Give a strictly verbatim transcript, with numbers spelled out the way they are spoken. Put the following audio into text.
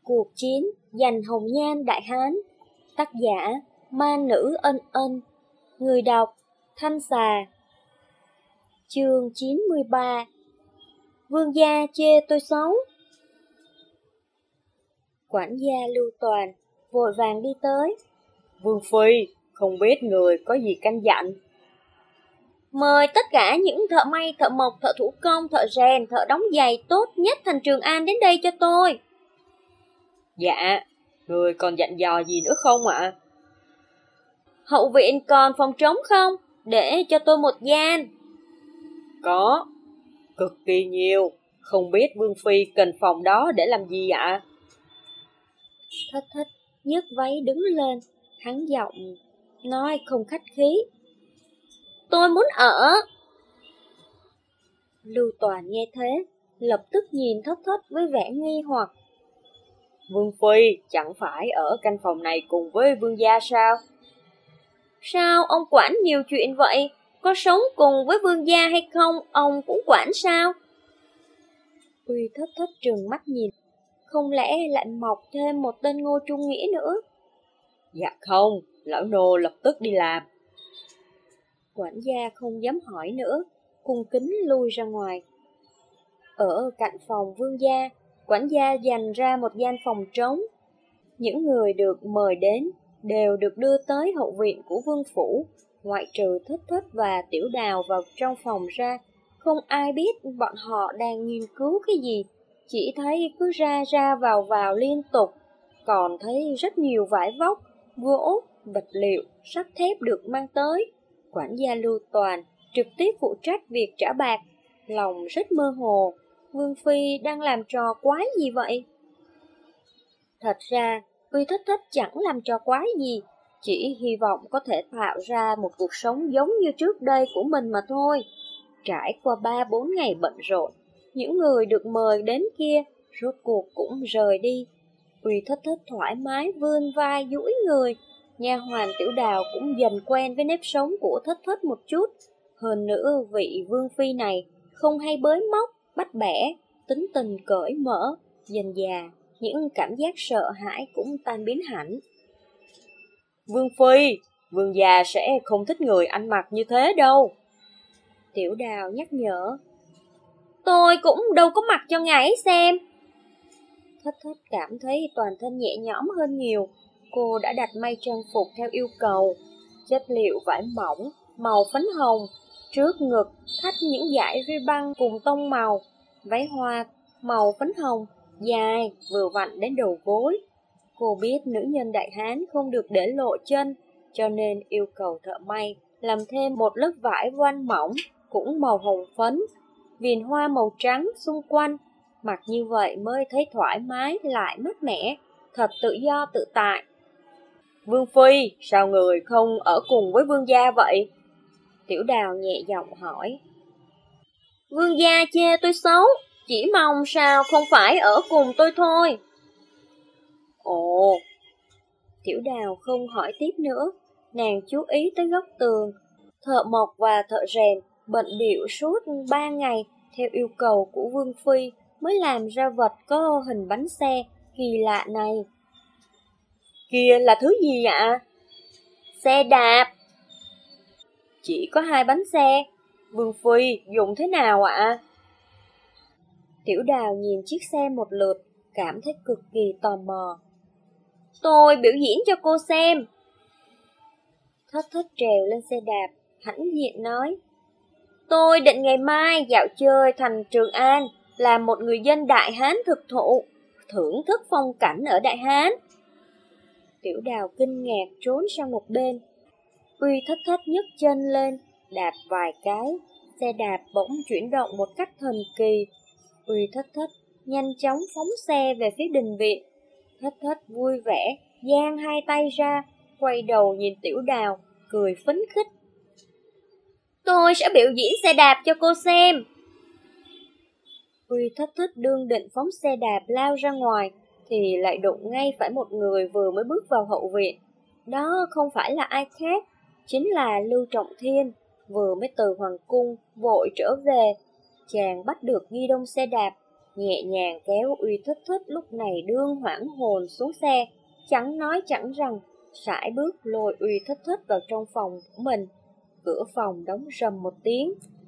Cuộc chiến giành hồng nhan Đại Hán. Tác giả Ma Nữ Ân Ân. Người đọc Thanh Xà. Chương chín mươi ba. Vương gia chê tôi xấu. Quản gia Lưu Toàn vội vàng đi tới. Vương phi, không biết người có gì căn dặn? Mời tất cả những thợ may, thợ mộc, thợ thủ công, thợ rèn, thợ đóng giày tốt nhất thành Trường An đến đây cho tôi. Dạ, người còn dặn dò gì nữa không ạ? Hậu viện còn phòng trống không? Để cho tôi một gian. Có, cực kỳ nhiều. Không biết Vương phi cần phòng đó để làm gì ạ? Thất Thất nhấc váy đứng lên, hắn giọng nói không khách khí. Tôi muốn ở. Lưu Toàn nghe thế, lập tức nhìn Thất Thất với vẻ nghi hoặc. Vương phi chẳng phải ở căn phòng này cùng với vương gia sao? Sao ông quản nhiều chuyện vậy? Có sống cùng với vương gia hay không, ông cũng quản sao? Uy Thất Thất trừng mắt nhìn, không lẽ lại mọc thêm một tên Ngô Trung Nghĩa nữa? Dạ không, lão nô lập tức đi làm. Quản gia không dám hỏi nữa, cung kính lui ra ngoài. Ở cạnh phòng vương gia, quản gia dành ra một gian phòng trống. Những người được mời đến đều được đưa tới hậu viện của vương phủ, ngoại trừ Thất Thất và Tiểu Đào vào trong phòng ra. Không ai biết bọn họ đang nghiên cứu cái gì, chỉ thấy cứ ra ra vào vào liên tục. Còn thấy rất nhiều vải vóc, gỗ, vật liệu, sắt thép được mang tới. Quản gia Lưu Toàn trực tiếp phụ trách việc trả bạc, lòng rất mơ hồ. Vương phi đang làm trò quái gì vậy? Thật ra, Uy Thất Thất chẳng làm trò quái gì, chỉ hy vọng có thể tạo ra một cuộc sống giống như trước đây của mình mà thôi. Trải qua ba bốn ngày bận rộn, những người được mời đến kia rốt cuộc cũng rời đi. Uy Thất Thất thoải mái vươn vai duỗi người. Nha hoàn Tiểu Đào cũng dần quen với nếp sống của Thất Thất một chút. Hơn nữa vị vương phi này không hay bới móc, bắt bẻ, tính tình cởi mở. Dần dà, những cảm giác sợ hãi cũng tan biến hẳn. Vương phi, vương gia sẽ không thích người ăn mặc như thế đâu. Tiểu Đào nhắc nhở. Tôi cũng đâu có mặc cho ngài ấy xem. Thất Thất cảm thấy toàn thân nhẹ nhõm hơn nhiều. Cô đã đặt may trang phục theo yêu cầu. Chất liệu vải mỏng, màu phấn hồng. Trước ngực thắt những dải ribbon cùng tông màu. Váy hoa màu phấn hồng, dài, vừa vặn đến đầu gối. Cô biết nữ nhân Đại Hán không được để lộ chân, cho nên yêu cầu thợ may làm thêm một lớp vải voan mỏng, cũng màu hồng phấn, viền hoa màu trắng xung quanh. Mặc như vậy mới thấy thoải mái lại mát mẻ, thật tự do tự tại. Vương phi, sao người không ở cùng với vương gia vậy? Tiểu Đào nhẹ giọng hỏi. Vương gia chê tôi xấu, chỉ mong sao không phải ở cùng tôi thôi. Ồ. Tiểu Đào không hỏi tiếp nữa, nàng chú ý tới góc tường. Thợ mộc và thợ rèn bận bịu suốt ba ngày theo yêu cầu của Vương phi mới làm ra vật có hình bánh xe kỳ lạ này. Kia là thứ gì ạ? Xe đạp. Chỉ có hai bánh xe, Vương phi dùng thế nào ạ? Tiểu Đào nhìn chiếc xe một lượt, cảm thấy cực kỳ tò mò. Tôi biểu diễn cho cô xem. Thất Thất trèo lên xe đạp, hãnh diện nói. Tôi định ngày mai dạo chơi thành Trường An, làm một người dân Đại Hán thực thụ, thưởng thức phong cảnh ở Đại Hán. Tiểu Đào kinh ngạc trốn sang một bên. Uy Thất Thất nhấc chân lên, đạp vài cái, xe đạp bỗng chuyển động một cách thần kỳ. Uy Thất Thất nhanh chóng phóng xe về phía đình viện. Thất Thất vui vẻ, giang hai tay ra, quay đầu nhìn Tiểu Đào, cười phấn khích. Tôi sẽ biểu diễn xe đạp cho cô xem. Uy Thất Thất đương định phóng xe đạp lao ra ngoài, thì lại đụng ngay phải một người vừa mới bước vào hậu viện. Đó không phải là ai khác, chính là Lưu Trọng Thiên, vừa mới từ hoàng cung vội trở về. Chàng bắt được ghi đông xe đạp, nhẹ nhàng kéo Uy Thích Thích lúc này đương hoảng hồn xuống xe, chẳng nói chẳng rằng, sải bước lôi Uy Thích Thích vào trong phòng của mình. Cửa phòng đóng rầm một tiếng,